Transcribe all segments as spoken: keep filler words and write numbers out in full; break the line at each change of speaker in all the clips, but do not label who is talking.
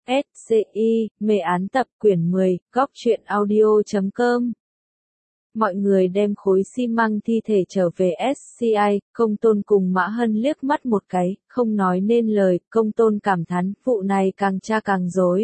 S C I, mê án tập quyển mười, góc truyện audio chấm com. Mọi người đem khối xi măng thi thể trở về S C I, Công Tôn cùng Mã Hân liếc mắt một cái, không nói nên lời. Công Tôn cảm thán, vụ này càng tra càng rối.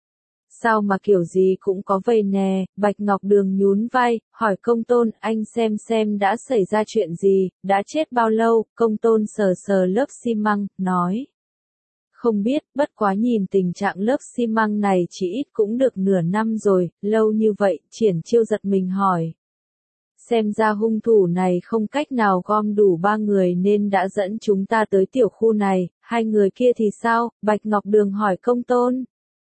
Sao mà kiểu gì cũng có vầy nè. Bạch Ngọc Đường nhún vai, hỏi Công Tôn, anh xem xem đã xảy ra chuyện gì, đã chết bao lâu. Công Tôn sờ sờ lớp xi măng, nói. Không biết, bất quá nhìn tình trạng lớp xi măng này chỉ ít cũng được nửa năm rồi, lâu như vậy. Triển Chiêu giật mình hỏi. Xem ra hung thủ này không cách nào gom đủ ba người nên đã dẫn chúng ta tới tiểu khu này. Hai người kia thì sao? Bạch Ngọc Đường hỏi Công Tôn.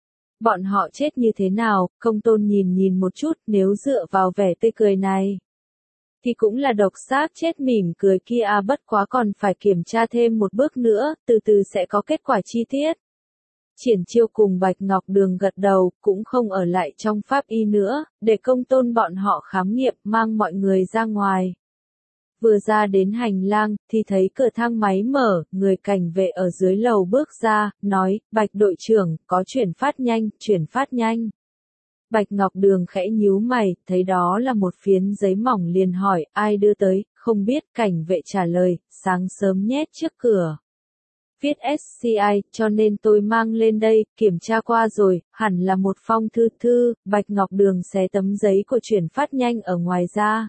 Bọn họ chết như thế nào? Công Tôn nhìn nhìn một chút, nếu dựa vào vẻ tươi cười này thì cũng là độc xác chết mỉm cười kia à, bất quá còn phải kiểm tra thêm một bước nữa, từ từ sẽ có kết quả chi tiết. Triển Chiêu cùng Bạch Ngọc Đường gật đầu, cũng không ở lại trong pháp y nữa, để Công Tôn bọn họ khám nghiệm, mang mọi người ra ngoài. Vừa ra đến hành lang, thì thấy cửa thang máy mở, người cảnh vệ ở dưới lầu bước ra, nói, Bạch đội trưởng, có chuyển phát nhanh, chuyển phát nhanh. Bạch Ngọc Đường khẽ nhíu mày, thấy đó là một phiến giấy mỏng liền hỏi, ai đưa tới, không biết. Cảnh vệ trả lời, sáng sớm nhét trước cửa. Viết S C I, cho nên tôi mang lên đây, kiểm tra qua rồi, hẳn là một phong thư thư. Bạch Ngọc Đường xé tấm giấy của chuyển phát nhanh ở ngoài ra.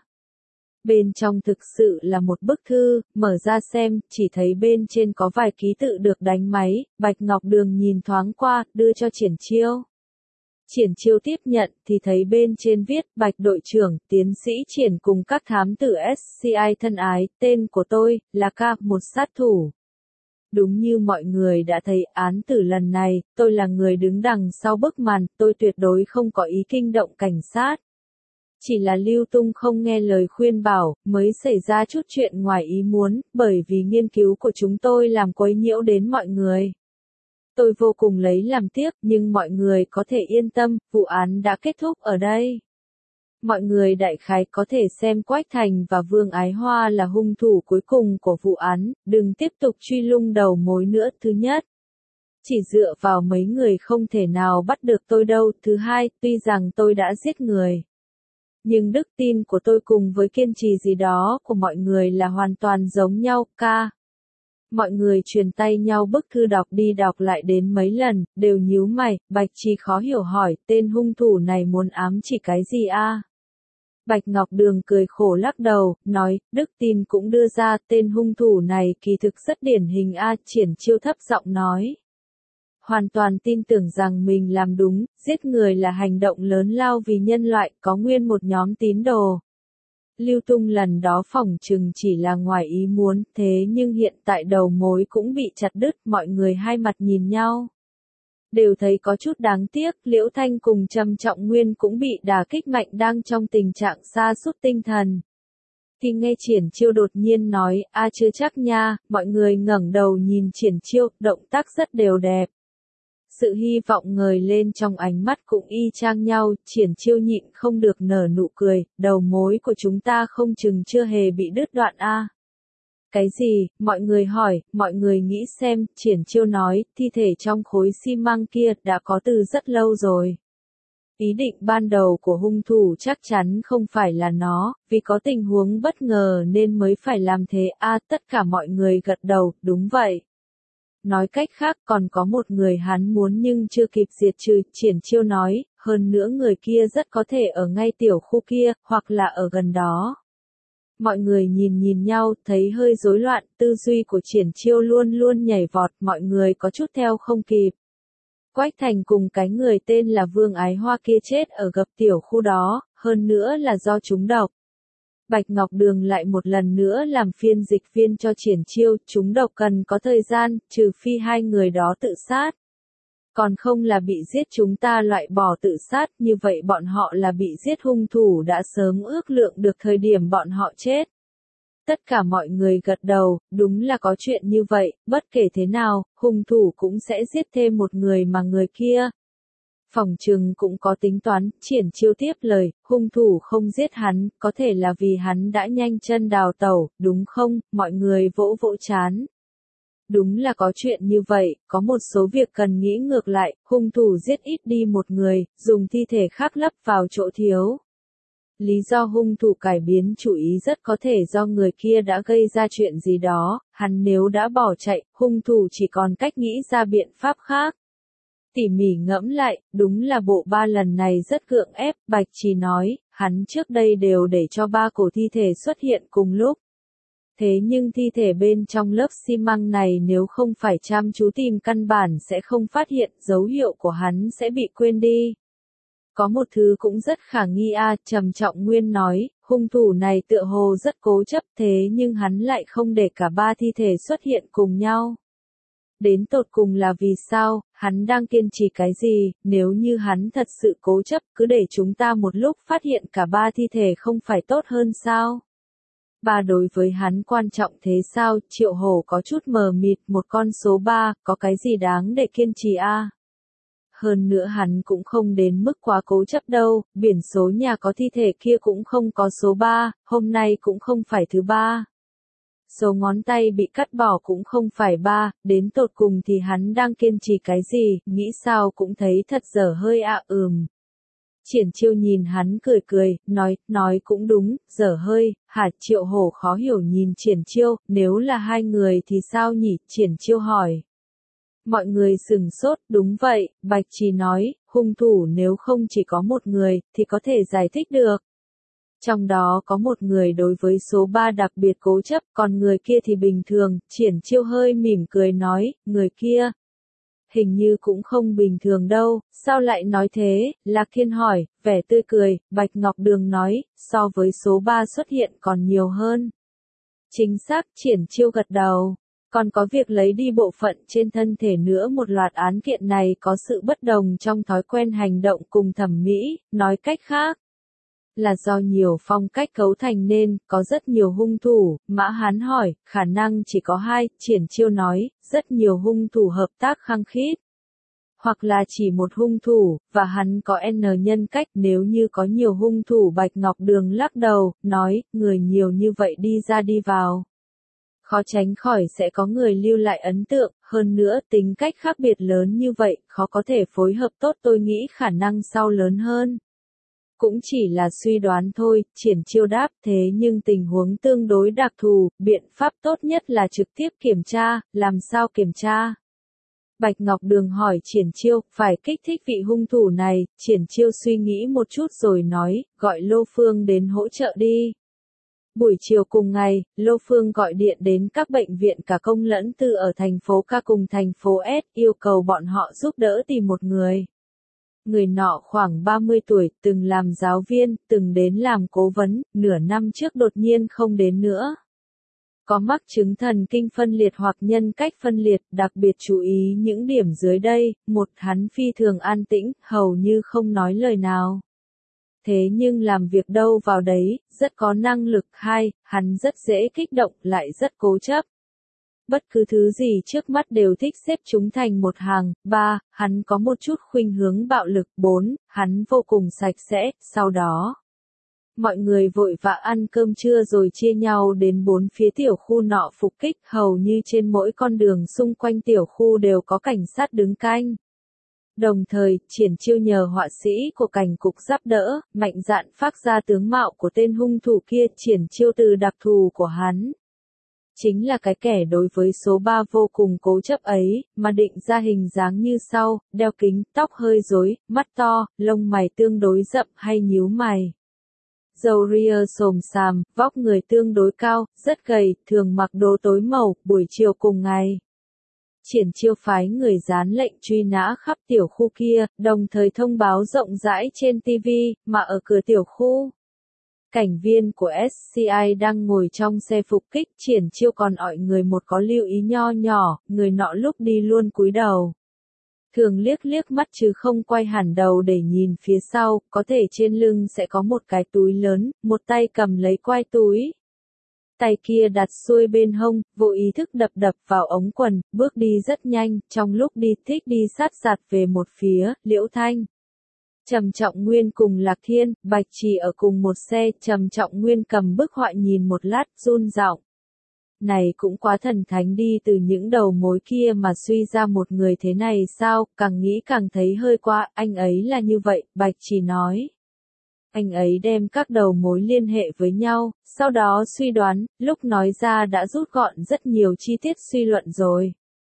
Bên trong thực sự là một bức thư, mở ra xem, chỉ thấy bên trên có vài ký tự được đánh máy. Bạch Ngọc Đường nhìn thoáng qua, đưa cho Triển Chiêu. Triển Chiêu tiếp nhận, thì thấy bên trên viết, Bạch đội trưởng, tiến sĩ Triển cùng các thám tử S C I thân ái, tên của tôi, là K, một sát thủ. Đúng như mọi người đã thấy án tử lần này, tôi là người đứng đằng sau bức màn, tôi tuyệt đối không có ý kinh động cảnh sát. Chỉ là Lưu Tung không nghe lời khuyên bảo, mới xảy ra chút chuyện ngoài ý muốn, bởi vì nghiên cứu của chúng tôi làm quấy nhiễu đến mọi người. Tôi vô cùng lấy làm tiếc, nhưng mọi người có thể yên tâm, vụ án đã kết thúc ở đây. Mọi người đại khái có thể xem Quách Thành và Vương Ái Hoa là hung thủ cuối cùng của vụ án, đừng tiếp tục truy lung đầu mối nữa. Thứ nhất, chỉ dựa vào mấy người không thể nào bắt được tôi đâu. Thứ hai, tuy rằng tôi đã giết người, nhưng đức tin của tôi cùng với kiên trì gì đó của mọi người là hoàn toàn giống nhau. Ca. Mọi người truyền tay nhau bức thư đọc đi đọc lại đến mấy lần, đều nhíu mày. Bạch Trì khó hiểu hỏi, tên hung thủ này muốn ám chỉ cái gì a? Bạch Ngọc Đường cười khổ lắc đầu, nói, đức tin cũng đưa ra, tên hung thủ này kỳ thực rất điển hình a. Triển Chiêu thấp giọng nói. Hoàn toàn tin tưởng rằng mình làm đúng, giết người là hành động lớn lao vì nhân loại, có nguyên một nhóm tín đồ. Lưu Tung lần đó phỏng chừng chỉ là ngoài ý muốn, thế nhưng hiện tại đầu mối cũng bị chặt đứt, mọi người hai mặt nhìn nhau. Đều thấy có chút đáng tiếc, Liễu Thanh cùng Trầm Trọng Nguyên cũng bị đả kích mạnh đang trong tình trạng sa sút tinh thần. Thì nghe Triển Chiêu đột nhiên nói, a chưa chắc nha, mọi người ngẩng đầu nhìn Triển Chiêu, động tác rất đều đẹp. Sự hy vọng ngời lên trong ánh mắt cũng y chang nhau. Triển Chiêu nhịn không được nở nụ cười, đầu mối của chúng ta không chừng chưa hề bị đứt đoạn a. Cái gì? Mọi người hỏi, mọi người nghĩ xem. Triển Chiêu nói, thi thể trong khối xi măng kia đã có từ rất lâu rồi. Ý định ban đầu của hung thủ chắc chắn không phải là nó, vì có tình huống bất ngờ nên mới phải làm thế a. Tất cả mọi người gật đầu, đúng vậy. Nói cách khác còn có một người hắn muốn nhưng chưa kịp diệt trừ. Triển Chiêu nói, hơn nữa người kia rất có thể ở ngay tiểu khu kia, hoặc là ở gần đó. Mọi người nhìn nhìn nhau, thấy hơi rối loạn, tư duy của Triển Chiêu luôn luôn nhảy vọt, mọi người có chút theo không kịp. Quách Thành cùng cái người tên là Vương Ái Hoa kia chết ở gập tiểu khu đó, hơn nữa là do trúng độc. Bạch Ngọc Đường lại một lần nữa làm phiên dịch viên cho Triển Chiêu, trúng độc cần có thời gian, trừ phi hai người đó tự sát. Còn không là bị giết, chúng ta loại bỏ tự sát, như vậy bọn họ là bị giết, hung thủ đã sớm ước lượng được thời điểm bọn họ chết. Tất cả mọi người gật đầu, đúng là có chuyện như vậy, bất kể thế nào, hung thủ cũng sẽ giết thêm một người mà người kia. Phỏng chừng cũng có tính toán. Triển Chiêu tiếp lời, hung thủ không giết hắn, có thể là vì hắn đã nhanh chân đào tẩu, đúng không? Mọi người vỗ vỗ chán. Đúng là có chuyện như vậy, có một số việc cần nghĩ ngược lại, hung thủ giết ít đi một người, dùng thi thể khác lấp vào chỗ thiếu. Lý do hung thủ cải biến chủ ý rất có thể do người kia đã gây ra chuyện gì đó, hắn nếu đã bỏ chạy, hung thủ chỉ còn cách nghĩ ra biện pháp khác. Tỉ mỉ ngẫm lại, đúng là bộ ba lần này rất gượng ép, Bạch Trì nói, hắn trước đây đều để cho ba cổ thi thể xuất hiện cùng lúc. Thế nhưng thi thể bên trong lớp xi măng này nếu không phải chăm chú tìm căn bản sẽ không phát hiện, dấu hiệu của hắn sẽ bị quên đi. Có một thứ cũng rất khả nghi a, Trầm Trọng Nguyên nói, hung thủ này tựa hồ rất cố chấp thế nhưng hắn lại không để cả ba thi thể xuất hiện cùng nhau. Đến tột cùng là vì sao, hắn đang kiên trì cái gì, nếu như hắn thật sự cố chấp cứ để chúng ta một lúc phát hiện cả ba thi thể không phải tốt hơn sao? Ba đối với hắn quan trọng thế sao, Triệu Hổ có chút mờ mịt, một con số ba, có cái gì đáng để kiên trì a? Hơn nữa hắn cũng không đến mức quá cố chấp đâu, biển số nhà có thi thể kia cũng không có số ba, hôm nay cũng không phải thứ ba. Số ngón tay bị cắt bỏ cũng không phải ba, đến tột cùng thì hắn đang kiên trì cái gì, nghĩ sao cũng thấy thật dở hơi ạ à, ừm. Triển Chiêu nhìn hắn cười cười, nói, nói cũng đúng, dở hơi, hả? Triệu Hổ khó hiểu nhìn Triển Chiêu, nếu là hai người thì sao nhỉ? Triển Chiêu hỏi. Mọi người sừng sốt, đúng vậy, Bạch Trì nói, hung thủ nếu không chỉ có một người, thì có thể giải thích được. Trong đó có một người đối với số ba đặc biệt cố chấp, còn người kia thì bình thường, Triển Chiêu hơi mỉm cười nói, người kia. Hình như cũng không bình thường đâu, sao lại nói thế, Lạc Thiên hỏi, vẻ tươi cười, Bạch Ngọc Đường nói, so với số ba xuất hiện còn nhiều hơn. Chính xác, Triển Chiêu gật đầu. Còn có việc lấy đi bộ phận trên thân thể nữa, một loạt án kiện này có sự bất đồng trong thói quen hành động cùng thẩm mỹ, nói cách khác. Là do nhiều phong cách cấu thành nên, có rất nhiều hung thủ, Mã Hán hỏi, khả năng chỉ có hai, Triển Chiêu nói, rất nhiều hung thủ hợp tác khăng khít. Hoặc là chỉ một hung thủ, và hắn có N nhân cách, nếu như có nhiều hung thủ. Bạch Ngọc Đường lắc đầu, nói, người nhiều như vậy đi ra đi vào. Khó tránh khỏi sẽ có người lưu lại ấn tượng, hơn nữa tính cách khác biệt lớn như vậy, khó có thể phối hợp tốt, tôi nghĩ khả năng sau lớn hơn. Cũng chỉ là suy đoán thôi, Triển Chiêu đáp, thế nhưng tình huống tương đối đặc thù, biện pháp tốt nhất là trực tiếp kiểm tra, làm sao kiểm tra? Bạch Ngọc Đường hỏi Triển Chiêu, phải kích thích vị hung thủ này, Triển Chiêu suy nghĩ một chút rồi nói, gọi Lô Phương đến hỗ trợ đi. Buổi chiều cùng ngày, Lô Phương gọi điện đến các bệnh viện cả công lẫn tư ở thành phố K cùng thành phố S, yêu cầu bọn họ giúp đỡ tìm một người. Người nọ khoảng ba mươi tuổi, từng làm giáo viên, từng đến làm cố vấn, nửa năm trước đột nhiên không đến nữa. Có mắc chứng thần kinh phân liệt hoặc nhân cách phân liệt, đặc biệt chú ý những điểm dưới đây, một, hắn phi thường an tĩnh, hầu như không nói lời nào. Thế nhưng làm việc đâu vào đấy, rất có năng lực. Hai, hắn rất dễ kích động, lại rất cố chấp. Bất cứ thứ gì trước mắt đều thích xếp chúng thành một hàng. Ba, hắn có một chút khuynh hướng bạo lực. Bốn, hắn vô cùng sạch sẽ. Sau đó, mọi người vội vã ăn cơm trưa rồi chia nhau đến bốn phía tiểu khu nọ phục kích, hầu như trên mỗi con đường xung quanh tiểu khu đều có cảnh sát đứng canh. Đồng thời, Triển Chiêu nhờ họa sĩ của cảnh cục giúp đỡ, mạnh dạn phác ra tướng mạo của tên hung thủ kia. Triển Chiêu từ đặc thù của hắn, chính là cái kẻ đối với số ba vô cùng cố chấp ấy, mà định ra hình dáng như sau, đeo kính, tóc hơi rối, mắt to, lông mày tương đối rậm hay nhíu mày. Râu ria xồm xàm, vóc người tương đối cao, rất gầy, thường mặc đồ tối màu. Buổi chiều cùng ngày, Triển Chiêu phái người dán lệnh truy nã khắp tiểu khu kia, đồng thời thông báo rộng rãi trên ti vi, mà ở cửa tiểu khu. Cảnh viên của ét xê i đang ngồi trong xe phục kích, Triển Chiêu còn gọi người một có lưu ý nho nhỏ, người nọ lúc đi luôn cúi đầu. Thường liếc liếc mắt chứ không quay hẳn đầu để nhìn phía sau, có thể trên lưng sẽ có một cái túi lớn, một tay cầm lấy quai túi. Tay kia đặt xuôi bên hông, vô ý thức đập đập vào ống quần, bước đi rất nhanh, trong lúc đi thích đi sát sạt về một phía. Liễu Thanh, Trầm Trọng Nguyên cùng Lạc Thiên, Bạch Trì ở cùng một xe, Trầm Trọng Nguyên cầm bức họa nhìn một lát, run giọng. Này cũng quá thần thánh đi, từ những đầu mối kia mà suy ra một người thế này sao, càng nghĩ càng thấy hơi quá, anh ấy là như vậy, Bạch Trì nói. Anh ấy đem các đầu mối liên hệ với nhau, sau đó suy đoán, lúc nói ra đã rút gọn rất nhiều chi tiết suy luận rồi.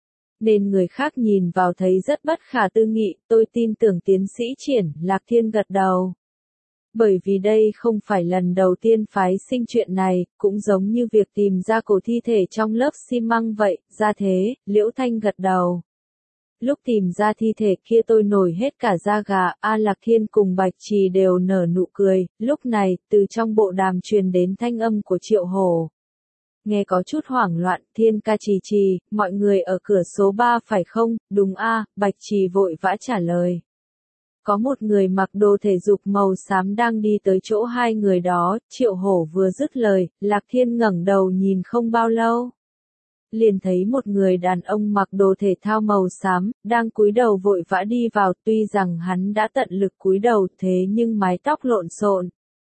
Nên người khác nhìn vào thấy rất bất khả tư nghị, tôi tin tưởng tiến sĩ Triển, Lạc Thiên gật đầu. Bởi vì đây không phải lần đầu tiên phái sinh chuyện này, cũng giống như việc tìm ra cổ thi thể trong lớp xi măng vậy, ra thế, Liễu Thanh gật đầu. Lúc tìm ra thi thể kia tôi nổi hết cả da gà, A Lạc Thiên cùng Bạch Trì đều nở nụ cười, lúc này, từ trong bộ đàm truyền đến thanh âm của Triệu Hổ. Nghe có chút hoảng loạn, Thiên ca Trì Trì, mọi người ở cửa số ba phải không, đúng a, Bạch Trì vội vã trả lời. Có một người mặc đồ thể dục màu xám đang đi tới chỗ hai người đó, Triệu Hổ vừa dứt lời, Lạc Thiên ngẩng đầu nhìn không bao lâu. Liền thấy một người đàn ông mặc đồ thể thao màu xám, đang cúi đầu vội vã đi vào, tuy rằng hắn đã tận lực cúi đầu thế nhưng mái tóc lộn xộn.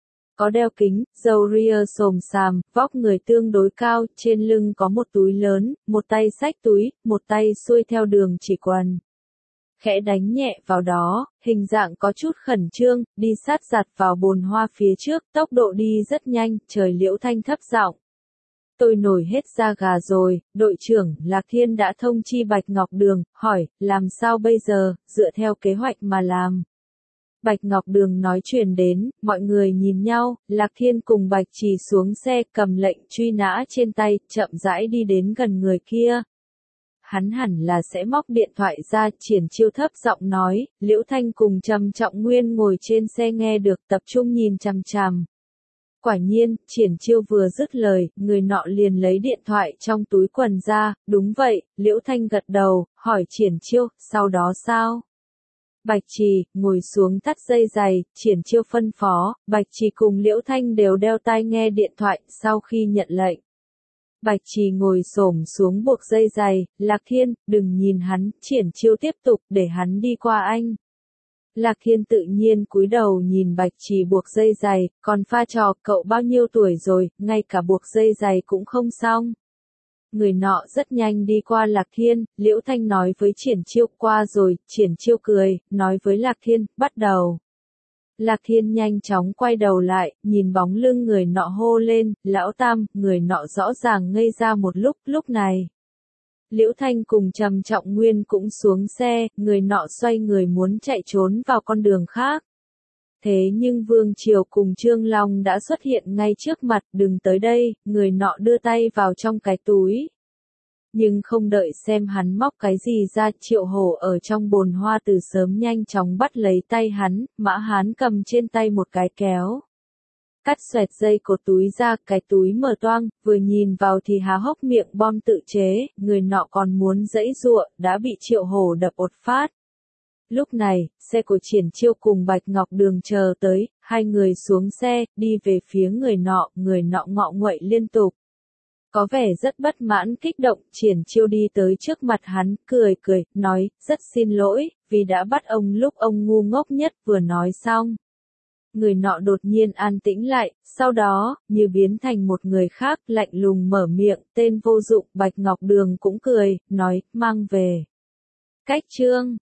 Có đeo kính, râu ria xồm xàm, vóc người tương đối cao, trên lưng có một túi lớn, một tay xách túi, một tay xuôi theo đường chỉ quần. Khẽ đánh nhẹ vào đó, hình dạng có chút khẩn trương, đi sát giặt vào bồn hoa phía trước, tốc độ đi rất nhanh, trời. Liễu Thanh thấp giọng. Tôi nổi hết da gà rồi, đội trưởng, Lạc Thiên đã thông chi Bạch Ngọc Đường, hỏi, làm sao bây giờ, dựa theo kế hoạch mà làm. Bạch Ngọc Đường nói truyền đến, mọi người nhìn nhau, Lạc Thiên cùng Bạch Trì xuống xe, cầm lệnh truy nã trên tay, chậm rãi đi đến gần người kia. Hắn hẳn là sẽ móc điện thoại ra, Triển Chiêu thấp giọng nói, Liễu Thanh cùng Trầm Trọng Nguyên ngồi trên xe nghe được, tập trung nhìn chằm chằm. Quả nhiên, Triển Chiêu vừa dứt lời, người nọ liền lấy điện thoại trong túi quần ra, đúng vậy, Liễu Thanh gật đầu, hỏi Triển Chiêu, sau đó sao? Bạch Trì, ngồi xuống thắt dây giày, Triển Chiêu phân phó, Bạch Trì cùng Liễu Thanh đều đeo tai nghe điện thoại, sau khi nhận lệnh. Bạch Trì ngồi xổm xuống buộc dây giày, Lạc Thiên, đừng nhìn hắn, Triển Chiêu tiếp tục, để hắn đi qua anh. Lạc Thiên tự nhiên cúi đầu nhìn Bạch Trì buộc dây giày, còn pha trò, cậu bao nhiêu tuổi rồi, ngay cả buộc dây giày cũng không xong. Người nọ rất nhanh đi qua Lạc Thiên, Liễu Thanh nói với Triển Chiêu qua rồi, Triển Chiêu cười, nói với Lạc Thiên, bắt đầu. Lạc Thiên nhanh chóng quay đầu lại, nhìn bóng lưng người nọ hô lên, lão Tam, người nọ rõ ràng ngây ra một lúc, lúc này. Liễu Thanh cùng Trầm Trọng Nguyên cũng xuống xe, người nọ xoay người muốn chạy trốn vào con đường khác. Thế nhưng Vương Triều cùng Trương Long đã xuất hiện ngay trước mặt, đừng tới đây, người nọ đưa tay vào trong cái túi. Nhưng không đợi xem hắn móc cái gì ra, Triệu Hổ ở trong bồn hoa từ sớm nhanh chóng bắt lấy tay hắn, Mã Hán cầm trên tay một cái kéo. Cắt xoẹt dây cột túi ra, cái túi mở toang, vừa nhìn vào thì há hốc miệng bom tự chế, người nọ còn muốn giãy giụa, đã bị Triệu Hổ đập một phát. Lúc này, xe của Triển Chiêu cùng Bạch Ngọc Đường chờ tới, hai người xuống xe, đi về phía người nọ, người nọ ngọ nguậy liên tục. Có vẻ rất bất mãn kích động, Triển Chiêu đi tới trước mặt hắn, cười cười, nói, rất xin lỗi, vì đã bắt ông lúc ông ngu ngốc nhất, vừa nói xong. Người nọ đột nhiên an tĩnh lại, sau đó, như biến thành một người khác, lạnh lùng mở miệng, tên vô dụng, Bạch Ngọc Đường cũng cười, nói, mang về. Cách chương